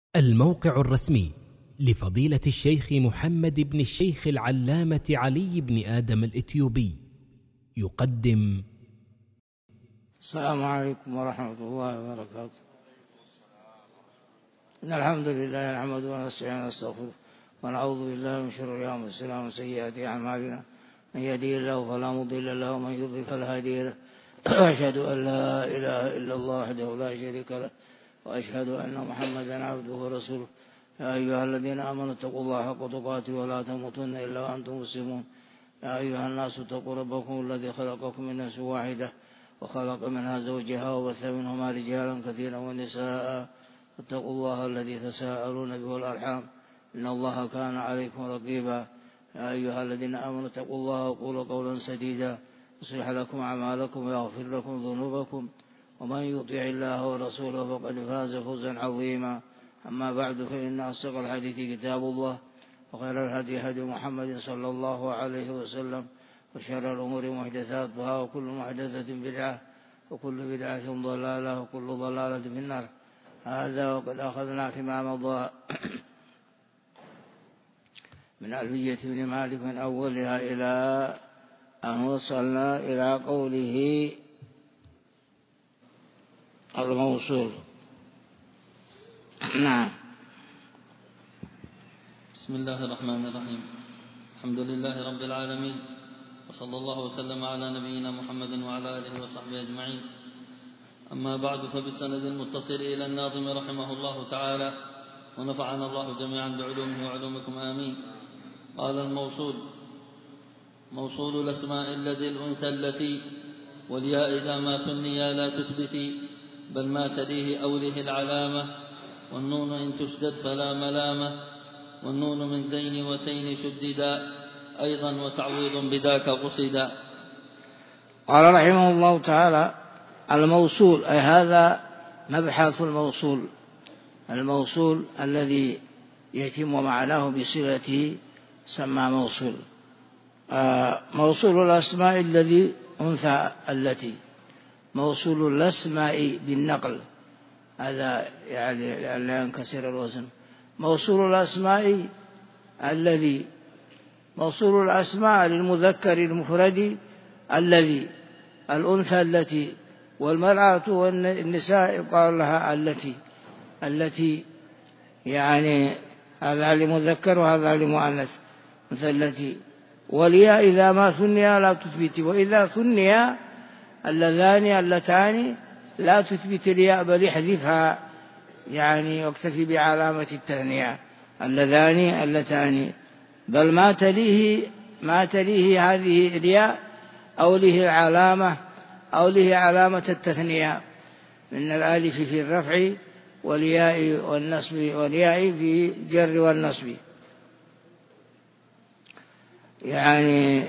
الموقع الرسمي لفضيلة الشيخ محمد بن الشيخ العلامة علي بن آدم الإثيوبي يقدم. السلام عليكم ورحمة الله وبركاته. إن الحمد لله نحمده ونستعينه ونستغفره ونعوذ بالله من شرور أنفسنا ومن سيئات أعمالنا، من يهده الله فلا مضل له ومن يضلل فلا هادي له، وأشهد أن لا إله إلا الله وحده لا شريك له، وأشهد أن محمدا عبده ورسوله. يا أيها الذين آمنوا اتقوا الله حق تقاته ولا تموتن إلا وأنتم مسلمون. يا أيها الناس اتقوا ربكم الذي خلقكم من نفس واحدة وخلق منها زوجها وبث منهما رجالا كثيرا ونساء، واتقوا الله الذي تساءلون به والأرحام إن الله كان عليكم رقيبا. يا أيها الذين آمنوا اتقوا الله وقولوا قولا سديدا يصلح لكم أعمالكم ويغفر لكم ذنوبكم، ومن يطع الله ورسوله فقد فاز فوزا عظيما. أما بعد، فإن أصدق الحديث كتاب الله، وخير الهدي هدي محمد صلى الله عليه وسلم، وشر الأمور محدثاتها، وكل محدثة بدعة، وكل بدعة ضلالة، وكل ضلالة في النار. هذا وقد أخذنا فيما مضى من ألفية بن مالك من أولها إلى أن وصلنا إلى قوله الموصول. نعم. بسم الله الرحمن الرحيم. الحمد لله رب العالمين، وصلى الله وسلم على نبينا محمد وعلى آله وصحبه أجمعين. أما بعد، فبالسند المتصل إلى الناظم رحمه الله تعالى، ونفعنا الله جميعا بعلومه وعلومكم آمين. قال الموصول: موصول الأسماء الذي الأنثى التي، والياء إذا ما ثنيا لا تثبتي، بل ما تليه أوله العلامة، والنون إن تشدد فلا ملامة، والنون من ذين وتين شددا، أيضا وتعويض بذاك قصدا. قال رحمه الله تعالى: الموصول، أي هذا مبحث الموصول، الموصول الذي يتم معناه بصلته سمى موصول. موصول الأسماء الذي أنثى التي، موصول الأسماء بالنقل، هذا يعني لا ينكسر الوزن. موصول الأسماء الذي، موصول الأسماء للمذكر المفرد الذي، الأنثى التي، والمرأة والنساء يقال لها التي يعني هذا لمذكر وهذا لمؤنث، مثل التي. والياء إذا ما ثنيا لا تثبت، وإذا ثنيا اللذان اللتان لا تثبت الياء بل يحذفها، يعني واكتفي بعلامة التثنية، اللذان اللتان، بل ما تليه هذه الياء أو له علامة، أو له علامة التثنية، من الألف في الرفع والياء والنصب، والياء في الجر والنصب، يعني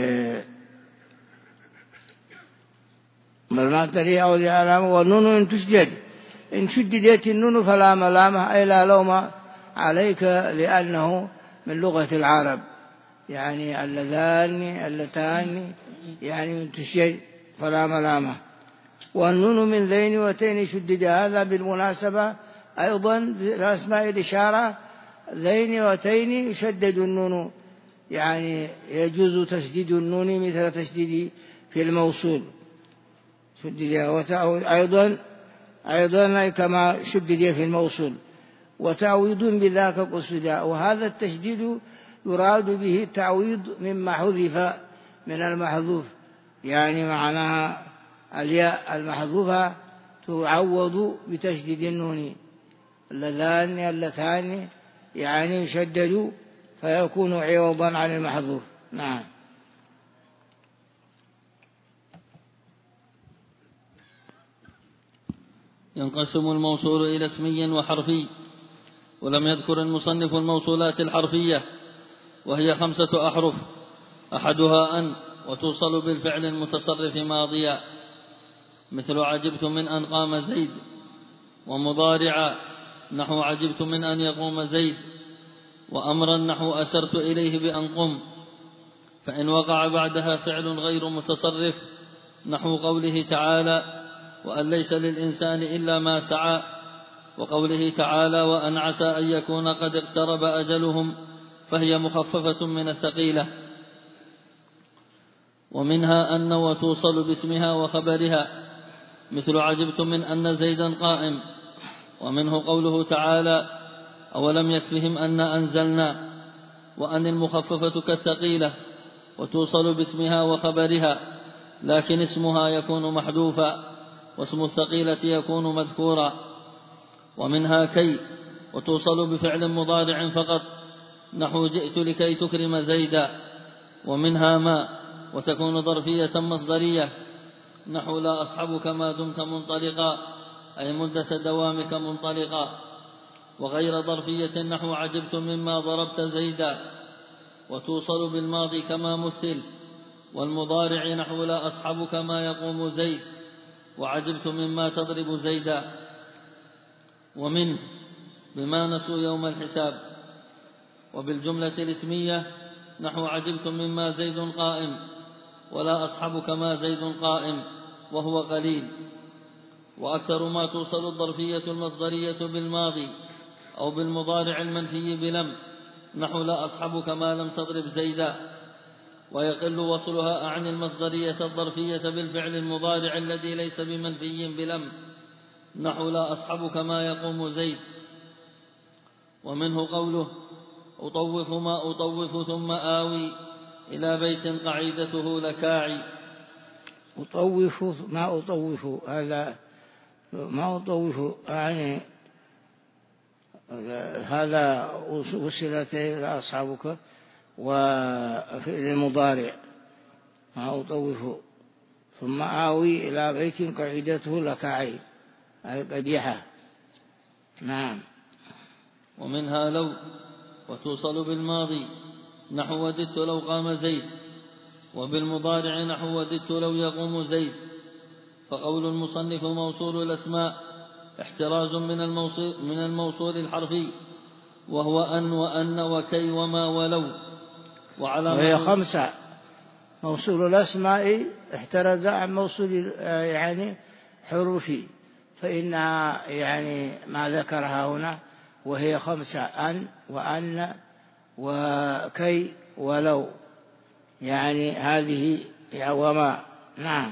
بل ما تليه أو له علامة. والنون إن تشدد، إن شددت النون فلا ملامة، أي لا لوم عليك، لأنه من لغة العرب، يعني اللذان اللتان، يعني من تشدد فلا ملامة. والنون من ذين وتين شدد، هذا بالمناسبة أيضا في الأسماء الإشارة، ذين وتين يشدد النون، يعني يجوز تشديد النون مثل تشديد في الموصول، شدد أيضا كما شدد في الموصول. وتعويض بذاك قصدا، وهذا التشديد يراد به التعويض مما حذف من المحذوف، يعني معناها الياء المحذوفة تعوض بتشديد النون، اللذان اللتان يعني يشدد فيكون عوضا عن المحذوف. نعم. ينقسم الموصول إلى اسمي وحرفي، ولم يذكر المصنف الموصولات الحرفية، وهي 5 أحرف، أحدها أن، وتوصل بالفعل المتصرف ماضيا، مثل عجبت من أن قام زيد، ومضارعا نحو عجبت من أن يقوم زيد، وأمرا نحو أسرت إليه بأن قم. فإن وقع بعدها فعل غير متصرف نحو قوله تعالى: وأن ليس للإنسان إلا ما سعى، وقوله تعالى وأن عسى أن يكون قد اقترب أجلهم فهي مخففة من الثقيلة. ومنها أن وتوصل باسمها وخبرها مثل عجبت من أن زيدا قائم. ومنه قوله تعالى أولم يكفهم أن أنزلنا، وأن المخففة كالثقيلة وتوصل باسمها وخبرها، لكن اسمها يكون محذوفا واسم الثقيلة يكون مذكورا. ومنها كي وتوصل بفعل مضارع فقط نحو جئت لكي تكرم زيدا. ومنها ما وتكون ظرفية مصدرية نحو لا أصحبك ما دمت منطلقا، أي مدة دوامك منطلقا. وغير ظرفية نحو عجبت مما ضربت زيدا، وتوصل بالماضي كما مثل. والمضارع نحو لا أصحبك ما يقوم زيد، وعجبت مما تضرب زيدا. ومنه بما نسوا يوم الحساب. وبالجملة الاسمية نحو عجبت مما زيد قائم، ولا أصحبك ما زيد قائم، وهو قليل. وأكثر ما توصل الظرفية المصدرية بالماضي أو بالمضارع المنفي بلم نحو لا أصحبك ما لم تضرب زيدا. ويقل وصلها عن المصدرية الظرفية بالفعل المضارع الذي ليس بمنفي بلم نحو لا أصحبك ما يقوم زيد. ومنه قوله أطوف ما أطوف ثم آوي إلى بيت قعيدته لكاعي. أطوف ما أطوف، هذا ما أطوف يعني هذا وصلت إلى أصحابك وفعل المضارع ما أطوف ثم آوي إلى بيت قعيدته لكاعي، أي قديحة. نعم. ومنها لو وتوصل بالماضي نحو وددت لو قام زيد، وبالمضارع نحو وددت لو يقوم زيد. فقول المصنف موصول الأسماء احتراز من الموصول الحرفي، وهو أن وأن وكي وما ولو. وهي 5. موصول الأسماء احترز عن موصول يعني حروفي، فإنها يعني ما ذكرها هنا وهي 5: أن وأن وكي ولو، يعني هذه وما. نعم.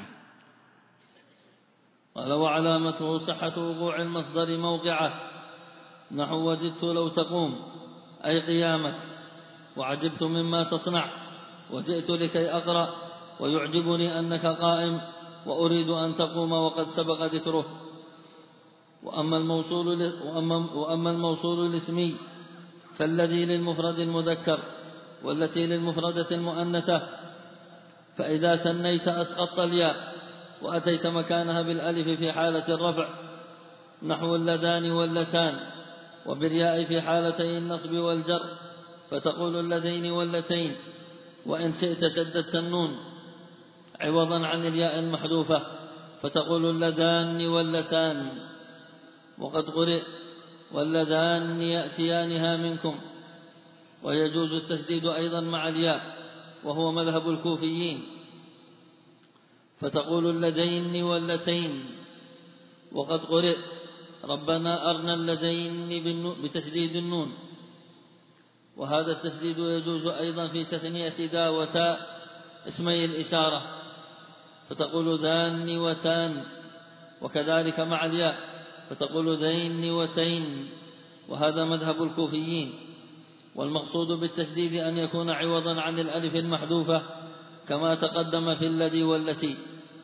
ولو علامته صحة وقوع المصدر موقعه نحو وددت لو تقوم أي قيامك، وعجبت مما تصنع، وجئت لكي أقرأ، ويعجبني أنك قائم، وأريد أن تقوم وقد سبق ذكره. وأما الموصول الاسمي فالذي للمفرد المذكر والتي للمفردة المؤنثة، فإذا ثنيت أسقطت الياء وأتيت مكانها بالألف في حالة الرفع نحو اللذان واللتان، وبالياء في حالتي النصب والجر فتقول اللذين واللتين. وإن شئت شددت النون عوضا عن الياء المحذوفة فتقول اللذان واللتان. وقد قرئ واللذان يأتيانها منكم. ويجوز التسديد أيضا مع الياء وهو مذهب الكوفيين فتقول اللذين واللتين. وقد قرئ ربنا أرنا اللذين بتشديد النون، وهذا التسديد يجوز أيضا في تثنية دا وتاء اسمي الإشارة فتقول ذان وتان، وكذلك مع الياء فتقول ذين وتين، وهذا مذهب الكوفيين. والمقصود بالتشديد أن يكون عوضا عن الألف المحذوفة كما تقدم في الذي والتي.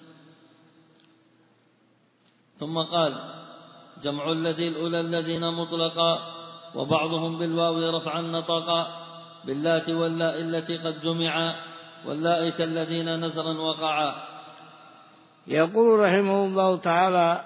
ثم قال جمع الذي الأولى الذين مطلقا، وبعضهم بالواو رفعا نطقا باللات واللاء التي قد جمعا واللاء كالذين نزرا وقعا. يقول رحمه الله تعالى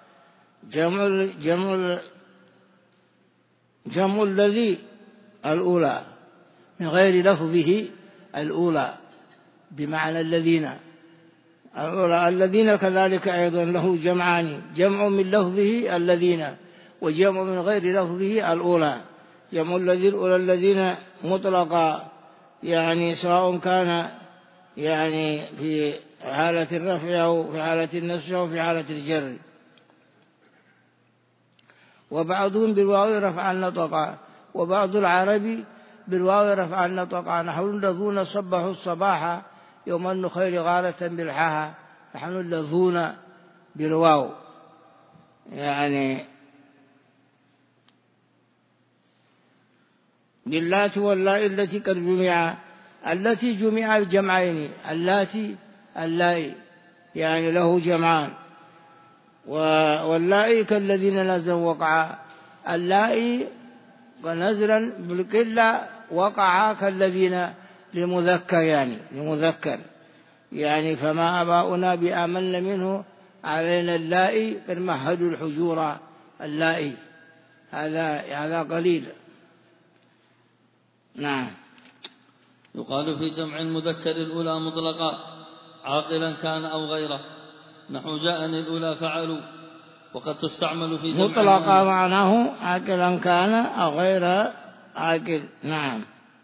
جمع الذي الأولى من غير لفظه الأولى بمعنى الذين الأولى. الذين كذلك أيضا له جمعان: جمع من لفظه الذين، وجمع من غير لفظه الأولى. جمع الذي الأولى الذين مطلقا، يعني سواء كان يعني في حالة الرفع أو في حالة النصب أو في حالة الجر. وبعضهم بالواو رفعا نطقا، وبعض العرب بالواو رفعا نطقا، نحن الذين صبحوا الصباح يوم النخيل غارة بالحاها، نحن الذين بالواو يعني باللات واللاء التي قد جمع، التي جمع بجمعين، اللاتي اللائي يعني له جمعان، واللائي كالذين نزلوا وقعا، اللائي ونزلا بالقلة وقعا كالذين للمذكر يعني لمذكر يعني فما آباؤنا بآمن منه علينا اللائي قد مهدوا الحجور اللائي، هذا قليل. نعم. يقال في جمع المذكر الأولى مطلقا عاقلا كان أو غيره، نحو جاءني الأولى فعلوا، وقد تستعمل في جمع مطلقا معناه عاقلا كان أو غير عاقل. نعم.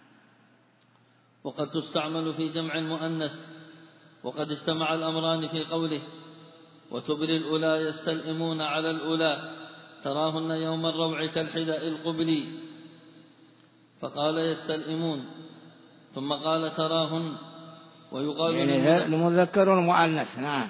وقد تستعمل في جمع المؤنث، وقد اجتمع الأمران في قوله وتبري الأولى يستلئمون على الأولى تراهن يوم الروع كالحداء القبلي، فقال يستلئمون ثم قال تراهن. ويقال يعني المذكر والمؤنث. نعم.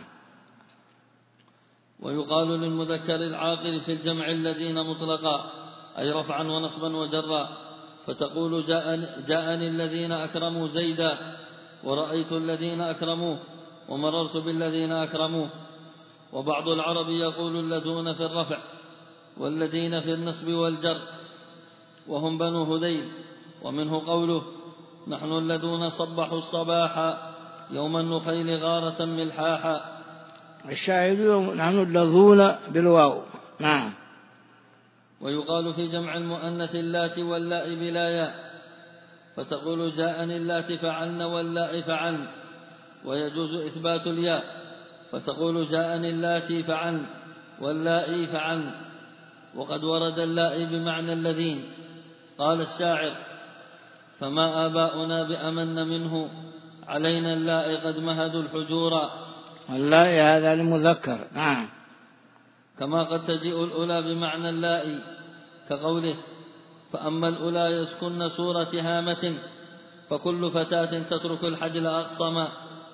ويقال للمذكر العاقل في الجمع الذين مطلقا أي رفعا ونصبا وجرا، فتقول جاءني الذين أكرموا زيدا، ورأيت الذين أكرموه، ومررت بالذين أكرموه. وبعض العرب يقول الذين في الرفع والذين في النصب والجر، وهم بنو هذيل، ومنه قوله نحن الذين صبحوا الصباح يوم النخيل غارة ملحاحا. الشاهد نحن الذين بالواو. نعم. ويقال في جمع المؤنث اللات واللاء بلا ياء، فتقول جاءني اللات فعلن واللاء فعلن، ويجوز إثبات الياء، فتقول جاءني اللاتي فعلن واللاء فعلن. وقد ورد اللاء بمعنى الذين، قال الشاعر فما آباؤنا بأمن منه علينا اللاء قد مهدوا الحجور. اللاء هذا المذكر. نعم. كما قد تجيء الأولى بمعنى اللاء كقوله فأما الأولى يسكن سورة هامة فكل فتاة تترك الحجل أقصما.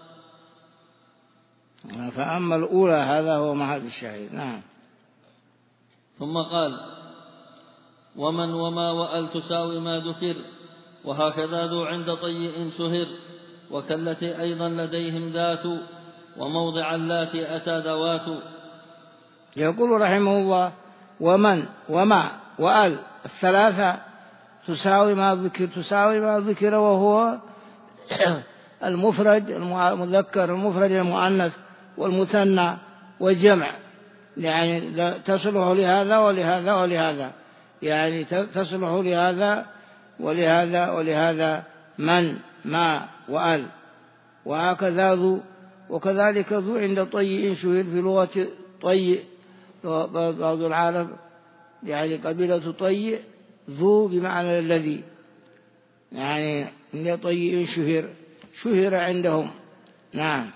فأما الأولى هذا هو محل الشاهد. نعم. ثم قال ومن وما وأل تساوي ما ذكر، وهكذا ذو عند طيء سهر، وكالتي أيضا لديهم ذات، وموضع اللاتي أتى ذوات. يقول رحمه الله ومن وما وأل الثلاثة تساوي ما ذكر وهو المفرد المذكر المفرد المؤنث والمثنى والجمع، يعني تصلح لهذا ولهذا ولهذا، يعني تصلح لهذا ولهذا ولهذا من ما وأل، وهكذا ذو، وكذلك ذو عند طيء شهر في لغة طيء بعض العرب يعني قبيلة طيء ذو بمعنى الذي، يعني عند طيء شهر عندهم. نعم.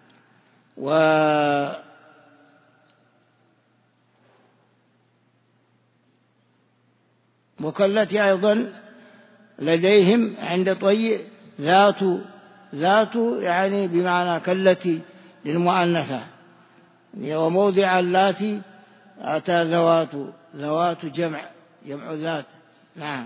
وكالتي أيضا لديهم عند طيء ذات يعني بمعنى كالتي للمؤنثة، وموضع اللاتي أتى ذوات جمع ذات. نعم.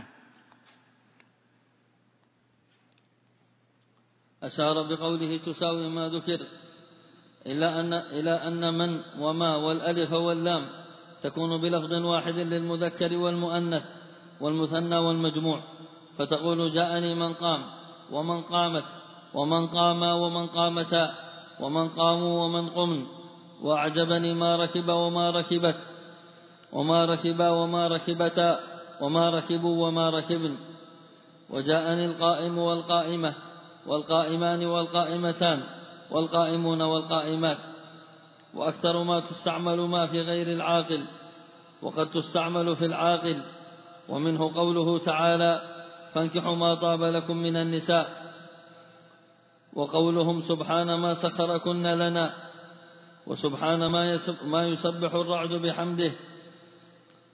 أشار بقوله تساوي ما ذكر إلى أن من وما والألف واللام تكون بلفظ واحد للمذكر والمؤنث والمثنى والمجموع، فتقول جاءني من قام ومن قامت ومن قاما ومن قامتا ومن قاموا ومن قمن، وأعجبني ما ركب وما ركبت وما ركبا وما ركبتا وما ركبوا وما ركبن. وجاءني القائم والقائمة والقائمان والقائمتان والقائمون والقائمات. وأكثر ما تستعمل ما في غير العاقل، وقد تستعمل في العاقل، ومنه قوله تعالى فانكحوا ما طاب لكم من النساء، وقولهم سبحان ما سخركن لنا، وسبحان ما يسبح الرعد بحمده،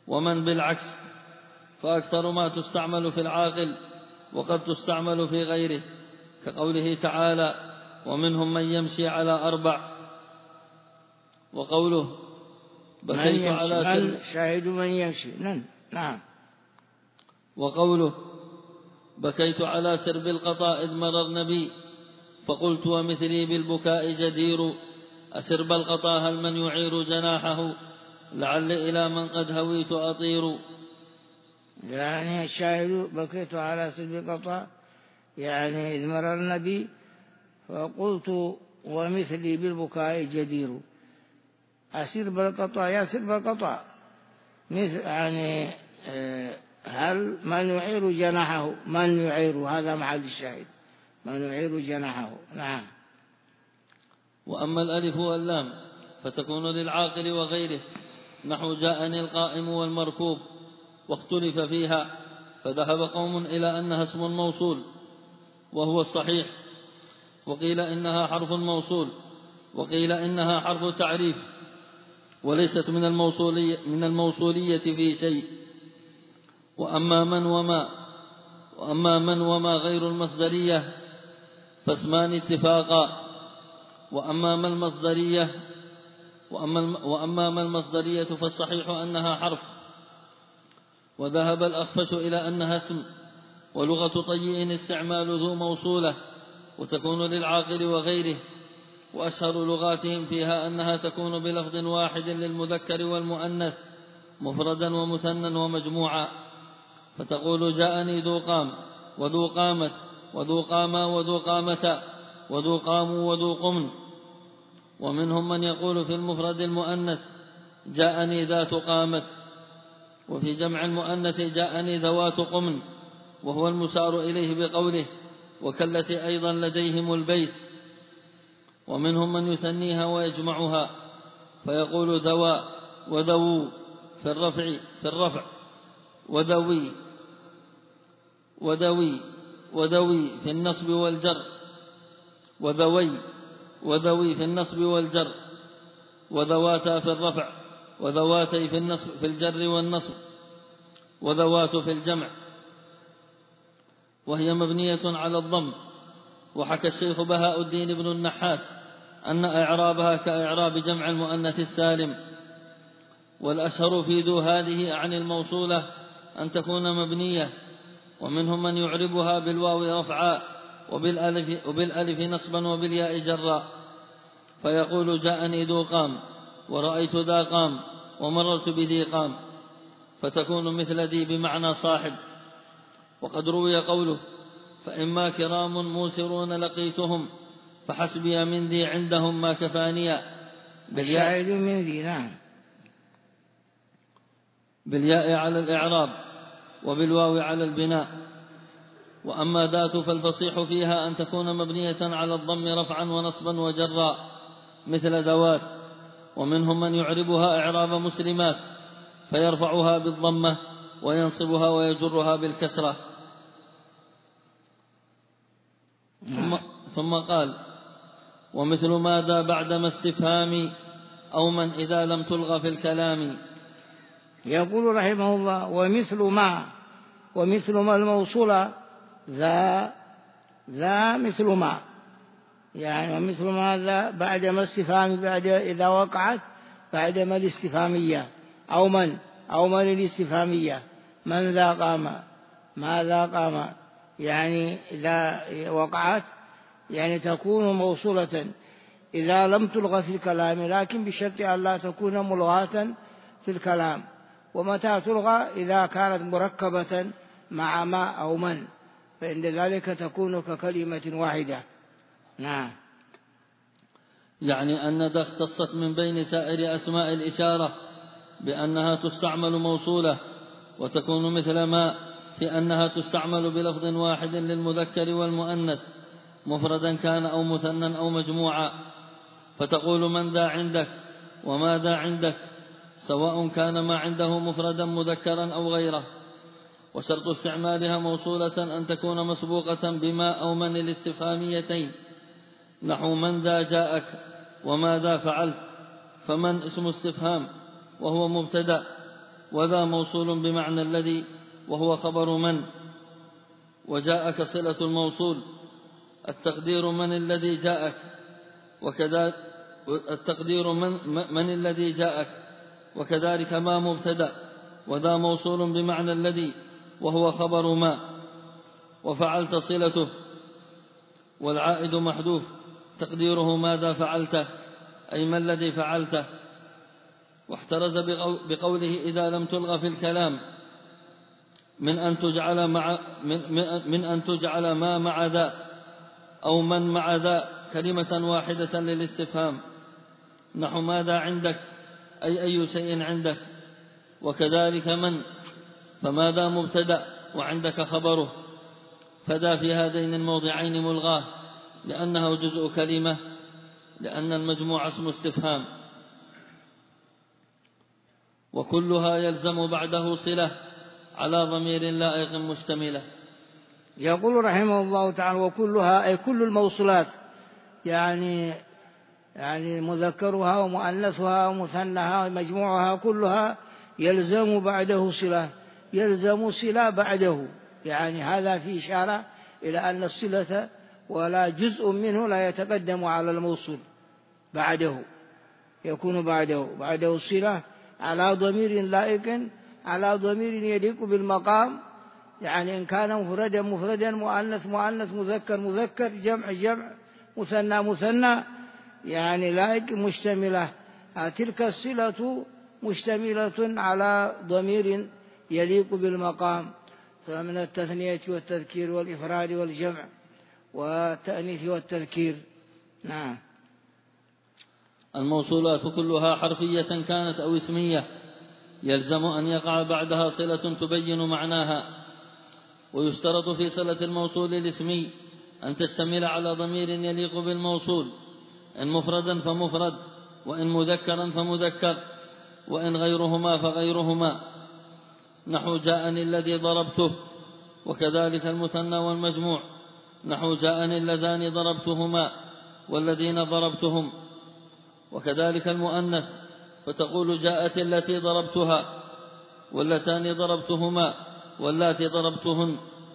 ومن بالعكس، فأكثر ما تستعمل في العاقل وقد تستعمل في غيره، كقوله تعالى: ومنهم من يمشي على 4. وقوله: بكيت على سرب شاهد من يمشي. نعم. وقوله: بكيت على سرب القطا إذ مررن بي فقلت ومثلي بالبكاء جدير، أسرب القطا هل من يعير جناحه لعل إلى من قد هويت أطير. يعني الشاهد بكيت على سرب القطا يعني إذ مررن بي فقلت ومثلي بالبكاء جدير. أسرب القطا يا سرب القطا مثل يعني هل من يعير جناحه، من يعير، هذا محل الشاهد، من يعير جناحه. نعم. وأما الألف واللام فتكون للعاقل وغيره، نحو جاءني القائم والمركوب، واختلف فيها، فذهب قوم إلى أنها اسم موصول وهو الصحيح، وقيل إنها حرف موصول، وقيل إنها حرف تعريف وليست من الموصولية في شيء. وأما من وما غير المصدرية فاسمان اتفاقا. وأما ما المصدرية فالصحيح أنها حرف، وذهب الأخفش إلى أنها اسم. ولغة طيء استعمال ذو موصولة وتكون للعاقل وغيره، وأشهر لغاتهم فيها أنها تكون بلفظ واحد للمذكر والمؤنث مفردا ومثنى ومجموعا، فتقول جاءني ذو قام وذو قامت وذو قاما وذو قامتا وذو قاموا وذو قمن. ومنهم من يقول في المفرد المؤنث جاءني ذات قامت، وفي جمع المؤنث جاءني ذوات قمن، وهو المسار إليه بقوله وكالتي أيضا لديهم البيت. ومنهم من يثنيها ويجمعها فيقول ذوى وذوو في الرفع وذوي في النصب والجر، وذوي في النصب والجر، وذواتا في الرفع، وذواتي في الجر والنصب، وذوات في الجمع، وهي مبنية على الضم. وحكى الشيخ بهاء الدين بن النحاس أن إعرابها كإعراب جمع المؤنث السالم. والأشهر في ذو هذه عن الموصولة أن تكون مبنية، ومنهم من يعربها بالواو رفعا وبالألف نصبا وبالياء جرا، فيقول جاءني ذو قام ورأيت ذا قام ومررت بذي قام، فتكون مثل ذي بمعنى صاحب. وقد روي قوله فإما كرام موسرون لقيتهم فحسبي من ذي عندهم ما كفانيا، بالشاهد من ذي. نعم. بالياء على الإعراب وبالواو على البناء. وأما ذات فالفصيح فيها أن تكون مبنية على الضم رفعا ونصبا وجرا مثل ذوات. ومنهم من يعربها إعراب مسلمات فيرفعها بالضمة وينصبها ويجرها بالكسرة. ثم قال ومثل ماذا بعدما استفهام أو من إذا لم تلغى في الكلام. يقول رحمه الله ومثل ما الموصولة ذا مثل ما، يعني ومثل ما ذا بعدما استفهام، بعد إذا وقعت بعدما الاستفهامية، أو من الاستفهامية، من ذا قام ما ذا قام، يعني إذا وقعت يعني تكون موصولة إذا لم تلغى في الكلام، لكن بشرط أن لا تكون ملغاة في الكلام. ومتى تلغى إذا كانت مركبة مع ما أو من، فإن ذلك تكون ككلمة واحدة. نعم. يعني أن ذا اختصت من بين سائر أسماء الإشارة بأنها تستعمل موصولة، وتكون مثل ما في أنها تستعمل بلفظ واحد للمذكر والمؤنث مفردا كان أو مثنى أو مجموعا، فتقول من ذا عندك وما ذا عندك، سواء كان ما عنده مفردا مذكرا أو غيره. وشرط استعمالها موصولة أن تكون مسبوقة بما أو من الاستفهاميتين، نحو من ذا جاءك وما ذا فعلت، فمن اسم استفهام وهو مبتدأ، وذا موصول بمعنى الذي وهو خبر من. وجاءك صلة الموصول التقدير من الذي جاءك، وكذلك التقدير من الذي جاءك، وكذلك ما مبتدأ، وذا موصول بمعنى الذي وهو خبر ما. وفعلت صلته والعائد محذوف تقديره ماذا فعلته، أي ما الذي فعلته. واحترز بقوله إذا لم تلغى في الكلام من أن تجعل ما مع ذا أو من مع ذا كلمة واحدة للاستفهام، نحو ماذا عندك أي شيء عندك. وكذلك من، فماذا مبتدأ وعندك خبره، فذا في هذين الموضعين ملغاه لأنه جزء كلمة، لأن المجموع اسم استفهام. وكلها يلزم بعده صلة على ضمير لائق مشتملة. يقول رحمه الله تعالى وكلها أي كل الموصولات، يعني مذكرها ومؤنثها ومثناها ومجموعها كلها يلزم بعده صلة، يلزم صلة بعده، يعني هذا في إشارة إلى أن الصلة ولا جزء منه لا يتقدم على الموصول، بعده يكون بعده صلة على ضمير لائق، على ضمير يليق بالمقام، يعني إن كان مفردا مفردا، مؤنث مؤنث، مذكر مذكر، جمع جمع، مثنى مثنى، يعني لائق مشتملة. تلك الصلة مشتملة على ضمير يليق بالمقام، فمن التثنية والتذكير والإفراد والجمع والتأنيث والتذكير. نعم. الموصولات كلها حرفية كانت أو اسمية يلزم أن يقع بعدها صلة تبين معناها. ويشترط في صلة الموصول الاسمي أن تشتمل على ضمير يليق بالموصول، إن مفردا فمفرد، وإن مذكرا فمذكر، وإن غيرهما فغيرهما، نحو جاءني الذي ضربته. وكذلك المثنى والمجموع، نحو جاءني اللذان ضربتهما والذين ضربتهم. وكذلك المؤنث، فتقول جاءت التي ضربتها واللتان ضربتهما واللاتي ضربتهن.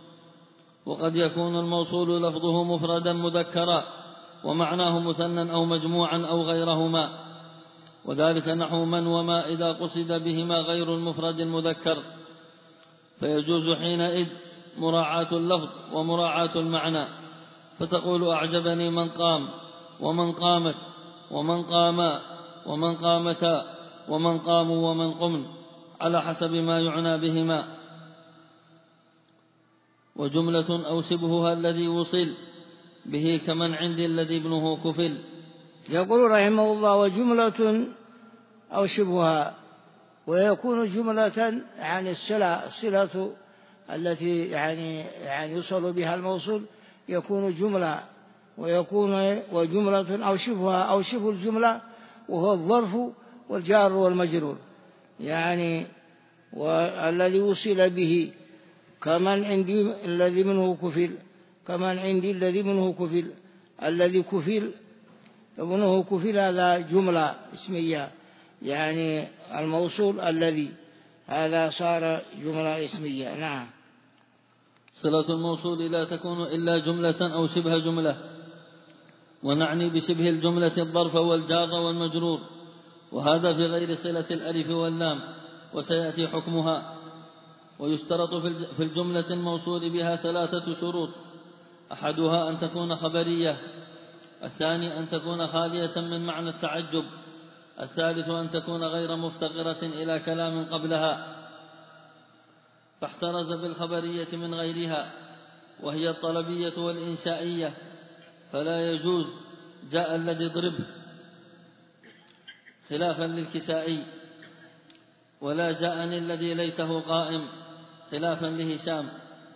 وقد يكون الموصول لفظه مفردا مذكرا ومعناه مثنى أو مجموعا أو غيرهما، وذلك نحو من وما إذا قصد بهما غير المفرد المذكر، فيجوز حينئذ مراعاة اللفظ ومراعاة المعنى، فتقول أعجبني من قام ومن قامت ومن قاما ومن قامتا ومن قاموا ومن قمن على حسب ما يعنى بهما. وجملة أو شبهها الذي وصل به كمن عندي الذي ابنه كفل. يقول رحمه الله وجملة أو شبهها، ويكون جملة يعني الصلة التي يعني يوصل بها الموصول يكون جملة، ويكون وجملة أو شبهها أو شبه الجملة وهو الظرف والجار والمجرور، يعني والذي وصل به كمن عندي الذي منه كفل، كمن عندي الذي منه كفل، الذي كفل ابنه كفل، هذا جملة اسمية، يعني الموصول الذي هذا صار جملة اسمية. نعم. صلة الموصول لا تكون إلا جملة أو شبه جملة، ونعني بشبه الجملة الظرف والجار والمجرور، وهذا في غير صلة الألف واللام، وسيأتي حكمها. ويشترط في الجملة الموصول بها 3 شروط: أحدها أن تكون خبرية، الثاني أن تكون خالية من معنى التعجب، الثالث أن تكون غير مفتقرة إلى كلام قبلها. فاحترز بالخبرية من غيرها، وهي الطلبية والإنشائية، فلا يجوز جاء الذي ضربه خلافا للكسائي، ولا جاءني الذي ليته قائم خلافا لهشام.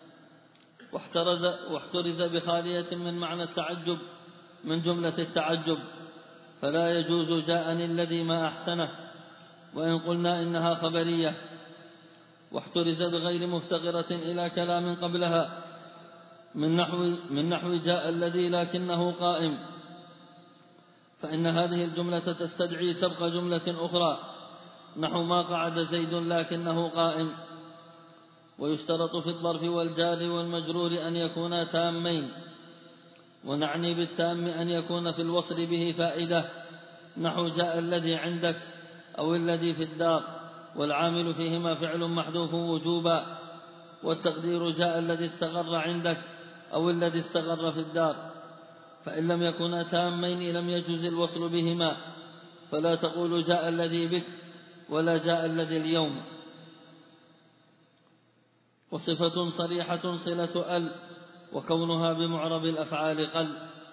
واحترز بخالية من معنى التعجب من جملة التعجب، فلا يجوز جاءني الذي ما أحسنه وإن قلنا إنها خبرية. واحترز بغير مفتقرة إلى كلام قبلها من نحو جاء الذي لكنه قائم، فإن هذه الجملة تستدعي سبق جملة أخرى نحو ما قعد زيد لكنه قائم. ويشترط في الظرف والجار والمجرور أن يكونا تامين، ونعني بالتام أن يكون في الوصل به فائدة، نحو جاء الذي عندك أو الذي في الدار، والعامل فيهما فعل محذوف وجوبا، والتقدير جاء الذي استقر عندك أو الذي استقر في الدار. فإن لم يكونا تامين لم يجوز الوصل بهما، فلا تقول جاء الذي بك ولا جاء الذي اليوم. وصفة صريحة صلة ال، وكونها بمعرب الأفعال قل.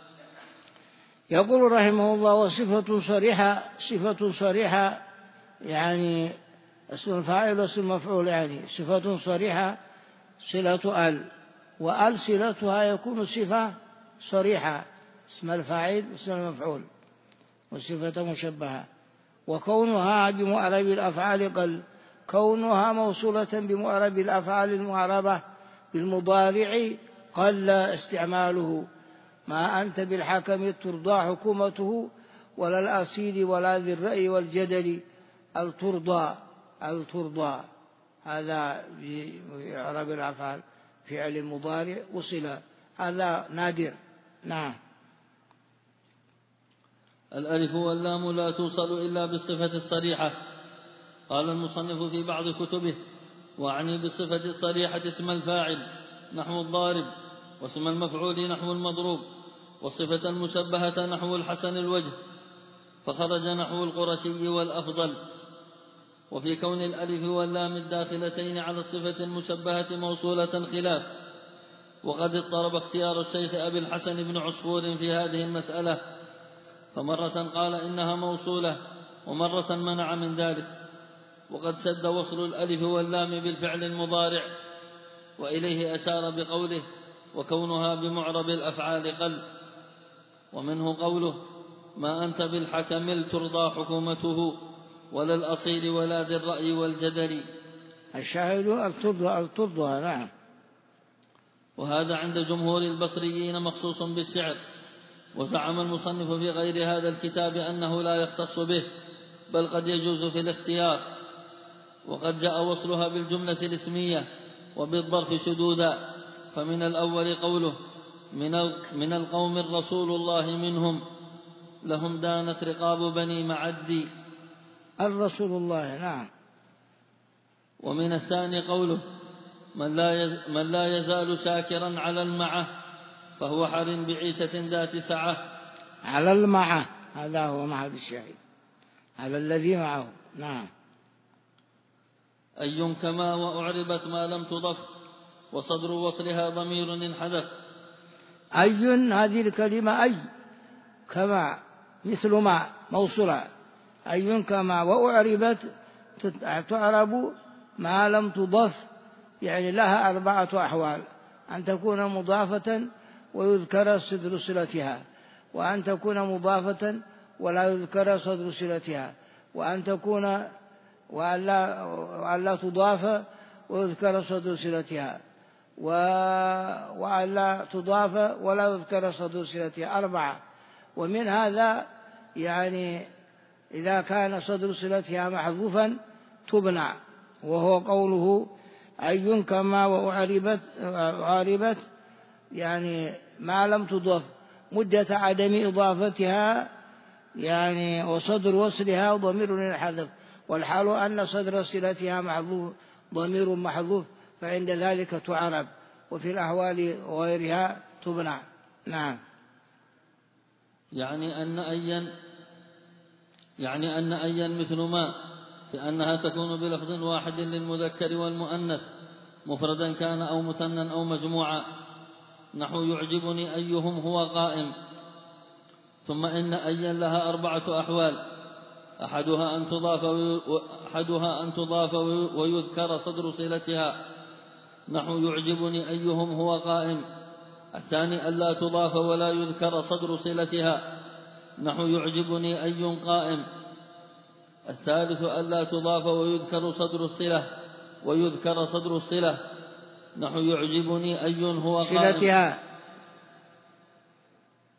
يقول رحمه الله: صفة صريحة يعني اسم الفاعل واسم المفعول، يعني صفة صريحة صلة ال، وال صلتها يكون صفة صريحة اسم الفاعل واسم المفعول وصفة مشبهة. وكونها بمعرب الأفعال قل، كونها موصولة بمعرب الأفعال المعربة بالمضارع قل استعماله. ما أنت بالحكم ترضى حكومته، ولا الأصيل ولا ذي الرأي والجدل الترضى هذا بمعرب الأفعال فعل مضارع وصلة، هذا نادر. نعم. الألف واللام لا توصل إلا بالصفة الصريحة. قال المصنف في بعض كتبه: وأعني بالصفة الصريحة اسم الفاعل نحو الضارب، واسم المفعول نحو المضروب، والصفة المشبهة نحو الحسن الوجه، فخرج نحو القرشي والأفضل. وفي كون الألف واللام الداخلتين على الصفة المشبهة موصولة خلاف، وقد اضطرب اختيار الشيخ أبي الحسن بن عصفور في هذه المسألة، فمرة قال إنها موصولة ومرة منع من ذلك، وقد سد وصل الألف واللام بالفعل المضارع، وإليه أشار بقوله: وكونها بمعرب الأفعال قل. ومنه قوله: ما أنت بالحكم ترضى حكومته، ولا الأصيل ولا ذي الرأي والجدل. الشاهد الترضى. نعم. وهذا عند جمهور البصريين مخصوص بالسعر. وزعم المصنف في غير هذا الكتاب أنه لا يختص به، بل قد يجوز في الاختيار. وقد جاء وصلها بالجملة الاسمية وبالظرف شدودا. فمن الأول قوله: من القوم الرسول الله منهم، لهم دانت رقاب بني معدي. الرسول الله. نعم. ومن الثاني قوله: من لا يزال شاكرا على المعه، فهو حر بعيسة ذات سعة. على المعه، هذا هو معه الشاهد، على الذي معه. نعم. أي كما وأعربت ما لم تضف، وصدر وصلها ضمير انحذف. أي، هذه الكلمة أي كما مثل ما موصولة. أي كما وأعربت تعرب ما لم تضف، يعني لها 4 أحوال: أن تكون مضافة ويذكر صدر صلتها، وأن تكون مضافة ولا يذكر صدر صلتها، وأن لا تضاف ويذكر صدر صلتها، وأن لا تضاف ولا يذكر صدر صلتها. 4. ومن هذا يعني إذا كان صدر صلتها محذوفا تبنى، وهو قوله: أي كما وأعربت يعني ما لم تضف مدة عدم إضافتها، يعني وصدر وصلها ضمير الحذف، والحال أن صدر صلتها محذوف ضمير محذوف، فعند ذلك تعرب، وفي الأحوال غيرها تبنى. نعم. يعني أن أيا مثل ما، في أنها تكون بلفظ واحد للمذكر والمؤنث مفردا كان أو مثنى أو مجموعا، نحو يعجبني أيهم هو قائم. ثم إن أيا لها 4 أحوال: أحدها أن تضاف ويذكر صدر صلتها، نحو يعجبني أيهم هو قائم. الثاني ألا تضاف ولا يذكر صدر صلتها، نحو يعجبني أي قائم. الثالث ألا تضاف ويذكر صدر الصلة نحو يعجبني أي هو قائم. صلتها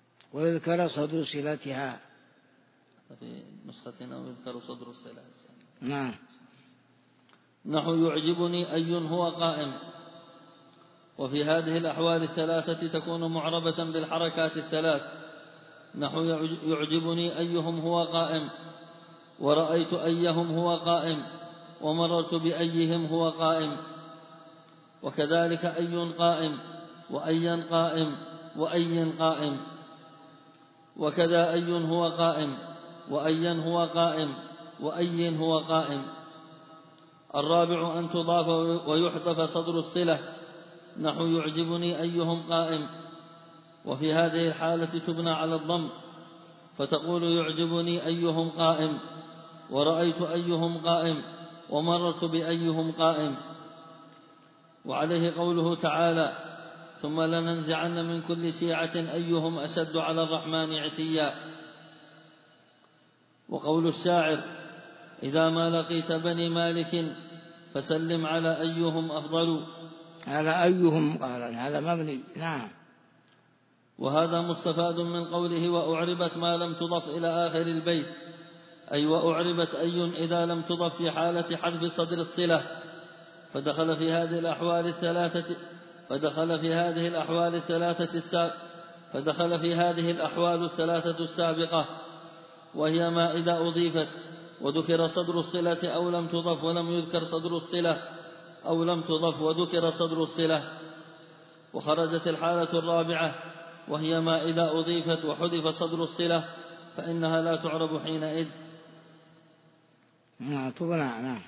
ويذكر صدر صلتها. في نسختنا ويذكر صدر الصلة. نعم. نحو يعجبني أي هو قائم. وفي هذه الأحوال الثلاثة تكون معربة بالحركات الثلاث، نحو يعجبني أيهم هو قائم، ورأيت أيهم هو قائم، ومررت بأيهم هو قائم. وكذلك أي قائم، وأيا قائم، وأي قائم. وكذا أي هو قائم، وأيا هو قائم، وأي هو قائم. الرابع أن تضاف ويحذف صدر الصلة، نحو يعجبني أيهم قائم، وفي هذه الحالة تبنى على الضم، فتقول يعجبني أيهم قائم، ورأيت أيهم قائم، ومررت بأيهم قائم. وعليه قوله تعالى: ثم لننزعن من كل شيعة أيهم أشد على الرحمن عتيا. وقول الشاعر: إذا ما لقيت بني مالك فسلم على أيهم أفضل. على أيهم قال هذا مبني. نعم. وهذا مستفاد من قوله: وأعربت ما لم تضف إلى آخر البيت، أي وأعربت أي إذا لم تضف في حالة حذف صدر الصلة، فدخل في هذه الأحوال الثلاثة السابقة، وهي ما إذا أضيفت وذكر صدر الصلة أو لم تضف ولم يذكر صدر الصلة، أو لم تضف وذكر صدر الصلة. وخرجت الحالة الرابعة، وهي ما إذا أضيفت وحذف صدر الصلة، فإنها لا تعرب حينئذ. نعم.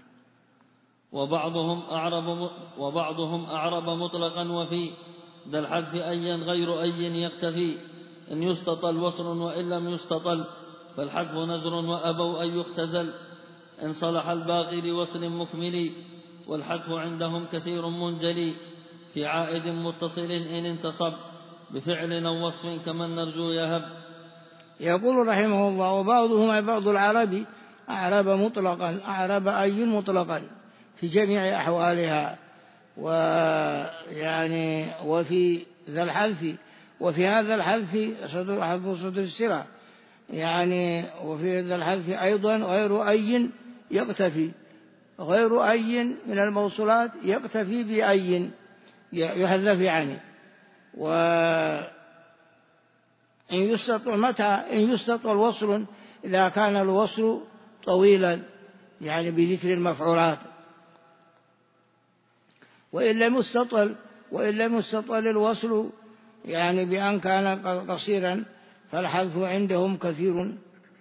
وبعضهم أعرب مطلقا، وفي ذا الحذف أيا غير أي يختفي، إن يستطل وصل وإن لم يستطل فالحذف نزر، وأبوا أن يختزل، إن صلح الباقي لوصل مكمل، والحذف عندهم كثير منجلي، في عائد متصل إن انتصب بفعل أو وصف كمن نرجو يهب. يقول رحمه الله: وبعضهم بعض العرب أعرب مطلقا، أعرب أي مطلقا في جميع أحوالها، ويعني وفي ذا الحذف، وفي هذا الحذف حذف صدر الصلة، يعني وفي ذا الحذف أيضا غير أي يقتفي، غير أي من الموصولات يقتفي بأي يحذف يعني. وإن يستطع الوصل إذا كان الوصل طويلا، يعني بذكر المفعولات. وإن لم يستطل الوصل يعني بأن كان قصيرا، فالحذف عندهم كثير،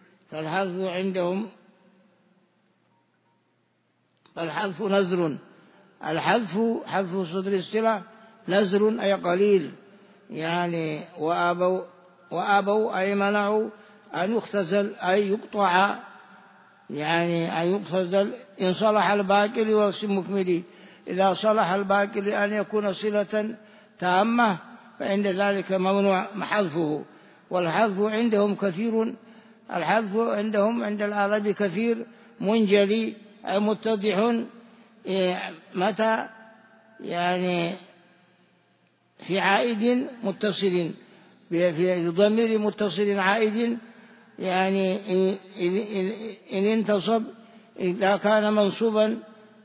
فالحذف نزر. حذف صدر الصلة نزر أي قليل، يعني وأبوا أي منعوا أن يختزل أي يقطع، يعني أن يختزل إن صلح الباقي لوصف مكمل. إذا صلح الباقي لأن يكون صلة تامة فعند ذلك ممنوع حذفه. والحذف عندهم كثير، الحذف عندهم عند العرب كثير منجلي أي متضح. متى؟ يعني في عائد متصل، في ضمير متصل عائد، يعني إن انتصب إذا كان منصوبا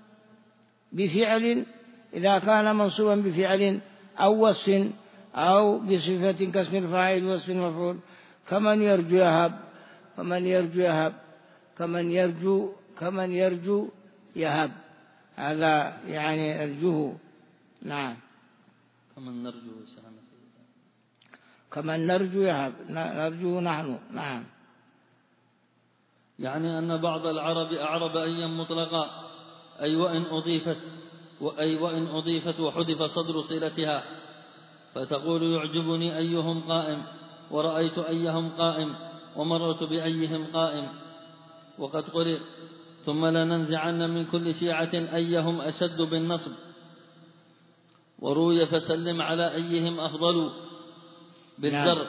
بفعل أو وصف أو بصفة كاسم الفاعل وصف المفعول، كمن يرجو يهب. هذا يعني أرجوه. نعم. كمن نرجو يهب، نرجو نحن. نعم. يعني أن بعض العرب أعرب أيا مطلقا، أي وإن أضيفت وحذف صدر صلتها، فتقول يعجبني أيهم قائم، ورأيت أيهم قائم، ومررت بأيهم قائم. وقد قرئ: ثم لننزعن من كل شيعة أيهم أشد بالنصب، وروي فسلم على أيهم أفضل بالجر.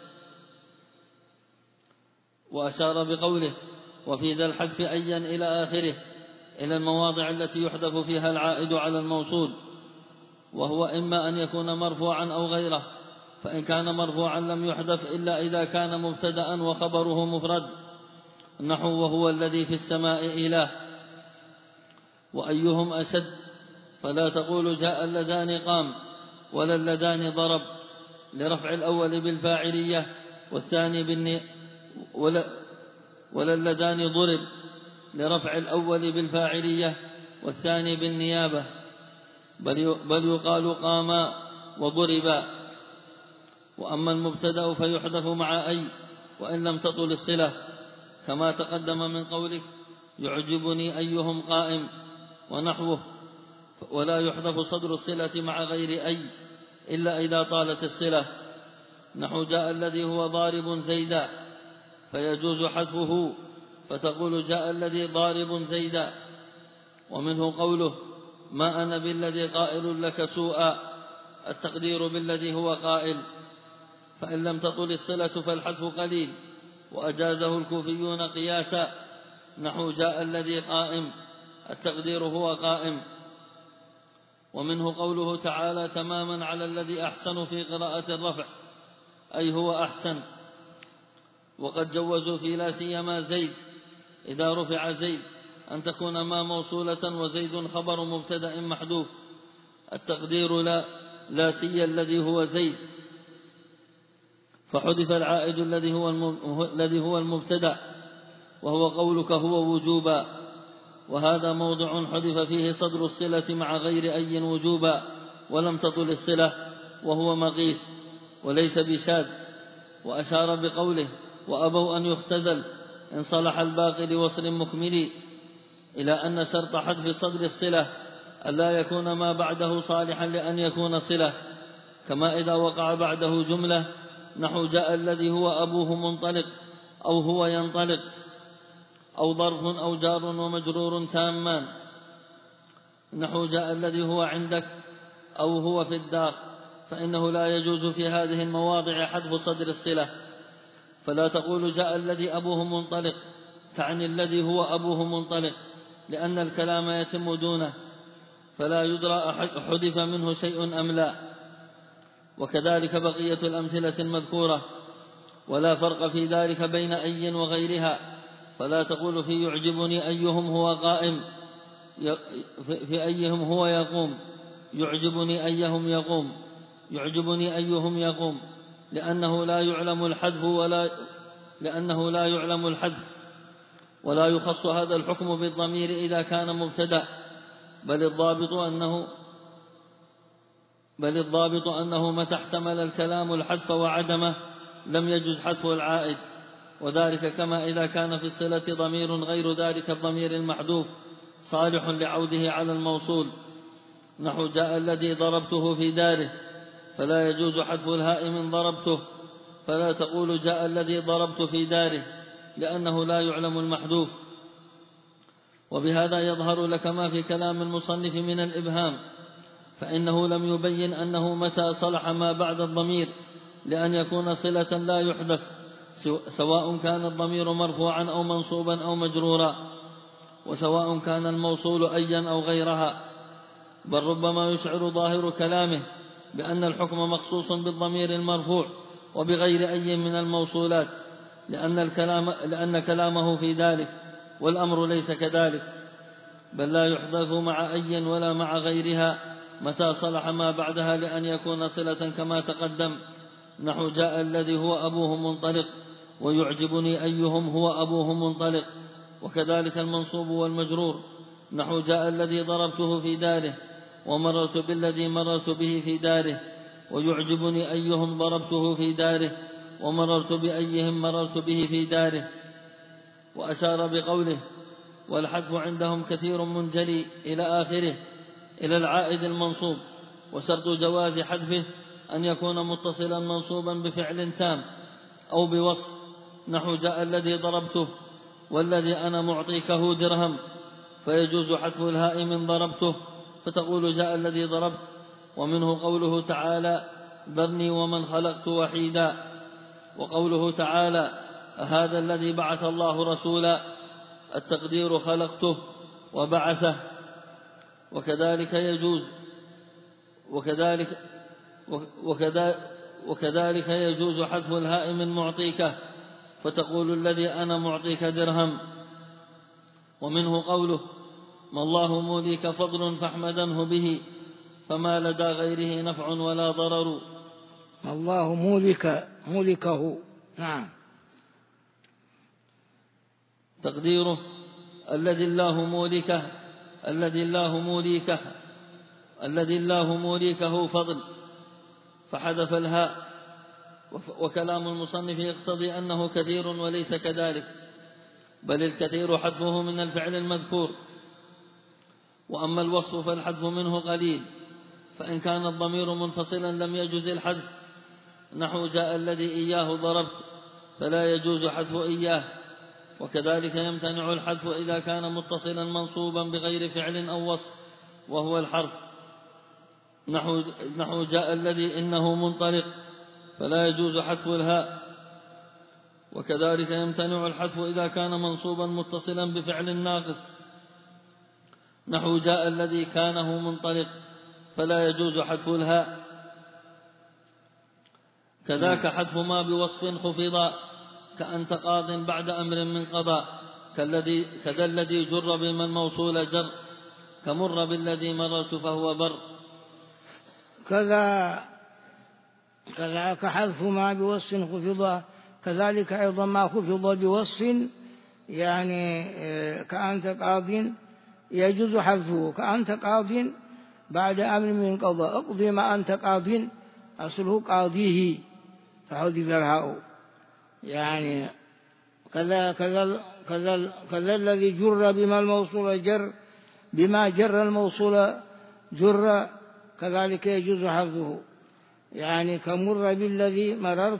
وأشار بقوله: وفي ذا الحذف أيا إلى آخره، إلى المواضع التي يحذف فيها العائد على الموصول، وهو إما أن يكون مرفوعا أو غيره، فإن كان مرفوعا لم يحذف إلا إذا كان مبتدأ وخبره مفرد، نحو وهو الذي في السماء إله، وأيهم أشد، فلا تقول جاء اللذان قام ولا اللذان ضرب لرفع الأول بالفاعلية والثاني ولا اللذان ضرب لرفع الأول بالفاعلية والثاني بالنيابة، بل يقال قاما وضربا. وأما المبتدأ فيحذف مع أي وإن لم تطل الصلة، كما تقدم من قولك يعجبني أيهم قائم ونحوه. ولا يحذف صدر الصلة مع غير أي إلا إذا طالت الصلة، نحو جاء الذي هو ضارب زيدا فيجوز حذفه، فتقول جاء الذي ضارب زيدا. ومنه قوله ما أنا بالذي قائل لك سوءا، التقدير بالذي هو قائل، فإن لم تطل الصلة فالحذف قليل، وأجازه الكوفيون قياسا، نحو جاء الذي قائم، التقدير هو قائم. ومنه قوله تعالى تماما على الذي أحسن في قراءة الرفع، أي هو أحسن. وقد جوزوا في لا سيما زيد إذا رفع زيد أن تكون ما موصولة وزيد خبر مبتدأ محذوف، التقدير لا سي الذي هو زيد، فحذف العائد الذي هو المبتدأ، وهو قولك هو وجوبا. وهذا موضع حذف فيه صدر الصلة مع غير أي وجوبا ولم تطل الصلة، وهو مقيس وليس بشاذ. وأشار بقوله وأبوا أن يختزل إن صلح الباقي لوصل مكمل، إلى أن شرط حذف صدر الصلة ألا يكون ما بعده صالحا لأن يكون صلة، كما إذا وقع بعده جملة نحو جاء الذي هو أبوه منطلق أو هو ينطلق، أو ظرف أو جار ومجرور تامان، نحو جاء الذي هو عندك أو هو في الدار، فإنه لا يجوز في هذه المواضع حذف صدر الصلة. فلا تقول جاء الذي أبوه منطلق تعني الذي هو أبوه منطلق، لأن الكلام يتم دونه، فلا يدرى حذف منه شيء أم لا. وكذلك بقية الأمثلة المذكورة، ولا فرق في ذلك بين أي وغيرها. فلا تقول في يعجبني أيهم هو قائم، في أيهم هو يقوم، يعجبني أيهم يقوم، يعجبني أيهم يقوم، لأنه لا يعلم الحذف ولا يخص هذا الحكم بالضمير إذا كان مبتدأ، بل الضابط أنه متى احتمل الكلام الحذف وعدمه لم يجز حذف العائد، وذلك كما إذا كان في الصلة ضمير غير ذلك الضمير المحذوف صالح لعوده على الموصول، نحو جاء الذي ضربته في داره، فلا يجوز حذف الهاء من ضربته، فلا تقول جاء الذي ضربت في داره، لأنه لا يعلم المحذوف. وبهذا يظهر لك ما في كلام المصنف من الإبهام، فإنه لم يبين أنه متى صلح ما بعد الضمير لأن يكون صلة لا يحذف، سواء كان الضمير مرفوعا أو منصوبا أو مجرورا، وسواء كان الموصول أيا أو غيرها، بل ربما يشعر ظاهر كلامه بأن الحكم مخصوص بالضمير المرفوع وبغير أي من الموصولات، لأن كلامه في ذلك، والأمر ليس كذلك، بل لا يحذف مع أي ولا مع غيرها متى صلح ما بعدها لأن يكون صلة كما تقدم، نحو جاء الذي هو أبوه منطلق، ويعجبني أيهم هو أبوه منطلق. وكذلك المنصوب والمجرور، نحو جاء الذي ضربته في داره، ومررت بالذي مررت به في داره، ويعجبني أيهم ضربته في داره، ومررت بأيهم مررت به في داره. وأشار بقوله والحذف عندهم كثير منجلي إلى آخره إلى العائد المنصوب، وشرط جواز حذفه أن يكون متصلا منصوبا بفعل تام أو بوصف، نحو جاء الذي ضربته والذي أنا معطيكه درهم، فيجوز حذف الهاء من ضربته، فتقول جاء الذي ضربت. ومنه قوله تعالى ذرني ومن خلقت وحيدا، وقوله تعالى هذا الذي بعث الله رسولا، التقدير خلقته وبعثه. وكذلك يجوز حذف الهاء من معطيك، فتقول الذي أنا معطيك درهم. ومنه قوله ما الله موليك فضل فاحمدنه به، فما لدى غيره نفع ولا ضرر. الله مولكه. نعم. تقديره الذي الله موليكه فضل، فحذف الهاء. وكلام المصنف يقتضي أنه كثير وليس كذلك، بل الكثير حذفه من الفعل المذكور، وأما الوصف فالحذف منه قليل، فإن كان الضمير منفصلا لم يجوز الحذف، نحو جاء الذي إياه ضربت، فلا يجوز حذف إياه. وكذلك يمتنع الحذف إذا كان متصلا منصوبا بغير فعل أو وصف وهو الحرف، نحو جاء الذي إنه منطلق، فلا يجوز حذف الهاء. وكذلك يمتنع الحذف إذا كان منصوبا متصلا بفعل ناقص، نحو جاء الذي كانه منطلق، فلا يجوز حذف الهاء. كذاك حذف ما بوصف خفضا، كأنت قاض بعد أمر من قضاء، كذا الذي جر بما الموصول جر، كمر بالذي مررت فهو بر. كذاك حذف ما بوصف خفضا، كذلك أيضا ما خفض بوصف، يعني كأنت قاض يجوز حذفه، كأنت قاض بعد أمر من قضاء، اقضي ما أنت قاض، أصله قاضيه فحذف الهاء. يعني كذا الذي جر بما الموصول جر، بما جر الموصول جر، كذلك يجوز حذفه. يعني كمر بالذي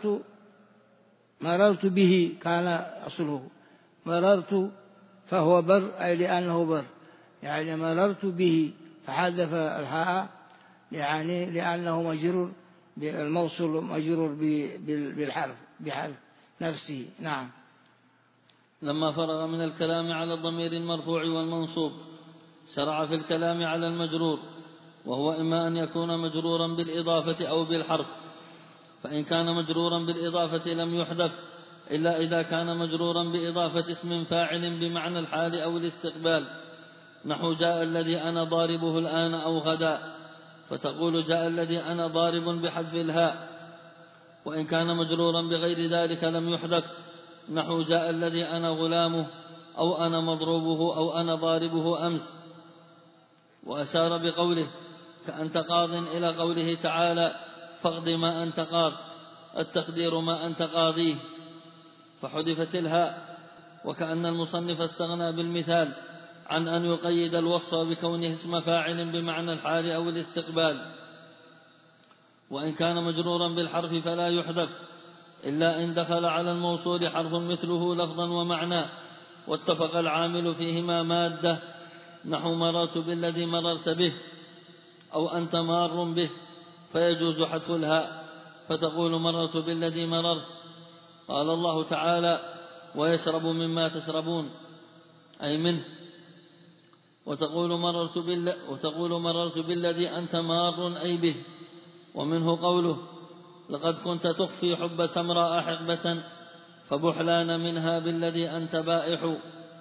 مررت به، كان أصله مررت فهو بر، أي لأنه بر، يعني مررت به فحذف الهاء، يعني لأنه مجرور بالموصول، مجرور بحرف نفسه. نعم. لما فرغ من الكلام على الضمير المرفوع والمنصوب شرع في الكلام على المجرور، وهو إما أن يكون مجرورا بالإضافة أو بالحرف، فإن كان مجرورا بالإضافة لم يحذف إلا إذا كان مجرورا بإضافة اسم فاعل بمعنى الحال أو الاستقبال، نحو جاء الذي أنا ضاربه الآن أو غدا، فتقول جاء الذي أنا ضارب بحذف الهاء. وإن كان مجرورا بغير ذلك لم يحذف، نحو جاء الذي أنا غلامه أو أنا مضروبه أو أنا ضاربه أمس. وأشار بقوله كأنت قاض إلى قوله تعالى فاقض ما أنت قاض، التقدير ما أنت قاضيه، فحذفت الهاء. وكأن المصنف استغنى بالمثال عن أن يقيد الوصف بكونه اسم فاعل بمعنى الحال أو الاستقبال. وإن كان مجرورا بالحرف فلا يحذف إلا إن دخل على الموصول حرف مثله لفظا ومعنى واتفق العامل فيهما مادة، نحو مررت بالذي مررت به أو أنت مار به، فيجوز حذف الهاء، فتقول مررت بالذي مررت. قال الله تعالى ويشرب مما تشربون، أي منه. وتقول مررت بالذي أنت مار أي به. ومنه قوله لقد كنت تخفي حب سمراء حقبة فبحلان منها بالذي أنت بائح،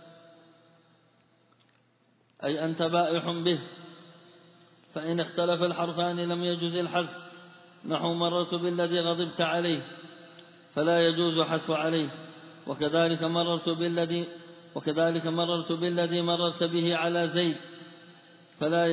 أي أنت بائح به. فإن اختلف الحرفان لم يجوز الحذف، نحو مررت بالذي غضبت عليه فلا يجوز حذف عليه. وكذلك مررت بالذي مررت به على زيد فلا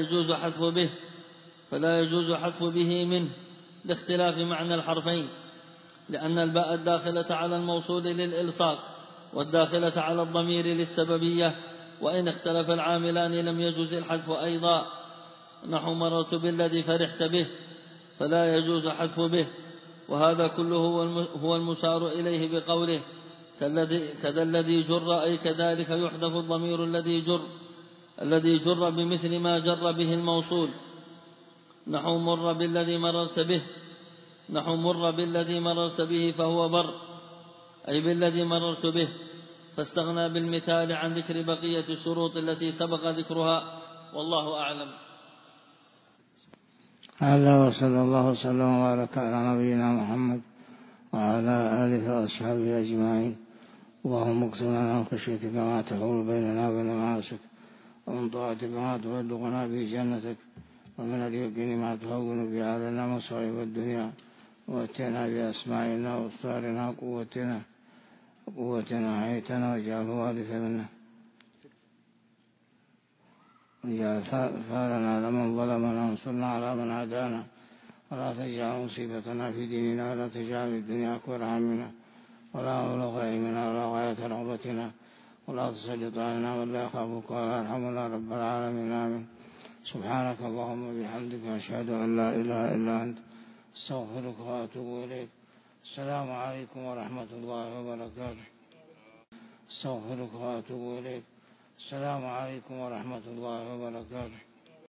يجوز حذف به منه لاختلاف معنى الحرفين، لأن الباء الداخلة على الموصول للإلصاق والداخلة على الضمير للسببية، وإن اختلف العاملان لم يجوز الحذف أيضا، نحو مررت بالذي فرحت به فلا يجوز حذف به. وهذا كله هو المشار إليه بقوله كذا الذي جر، أي كذلك يحذف الضمير الذي جر بمثل ما جر به الموصول، نحو مر بالذي مررت به فهو بر، أي بالذي مررت به، فاستغنى بالمثال عن ذكر بقية الشروط التي سبق ذكرها، والله أعلم. هذا وصلى الله وسلم وبارك على نبينا محمد وعلى آله وأصحابه أجمعين. اللهم اقسم لنا من خشيتك ما تحول بيننا وبين معاصيك، ومن طاعتك ما تبلغنا به جنتك، ومن اليقين ما تهون به علينا مصائب الدنيا، واتنا بأسماعنا وأبصارنا قوتنا حيتنا، واجعله وارث منا، واجعل ثارنا لمن ظلمنا، وانصرنا على من عادانا، ولا تجعل مصيبتنا في ديننا، ولا تجعل الدنيا أكبر همنا ولا مبلغ علمنا ولا غاية رغبتنا، ولا تسلط علينا من لا يخافك ولا يرحمنا رب العالمين. آمين. سبحانك اللهم وبحمدك، أشهد أن لا إله إلا أنت، استغفرك وأتوب إليك. السلام عليكم ورحمة الله وبركاته. استغفرك وأتوب إليك. السلام عليكم ورحمة الله وبركاته.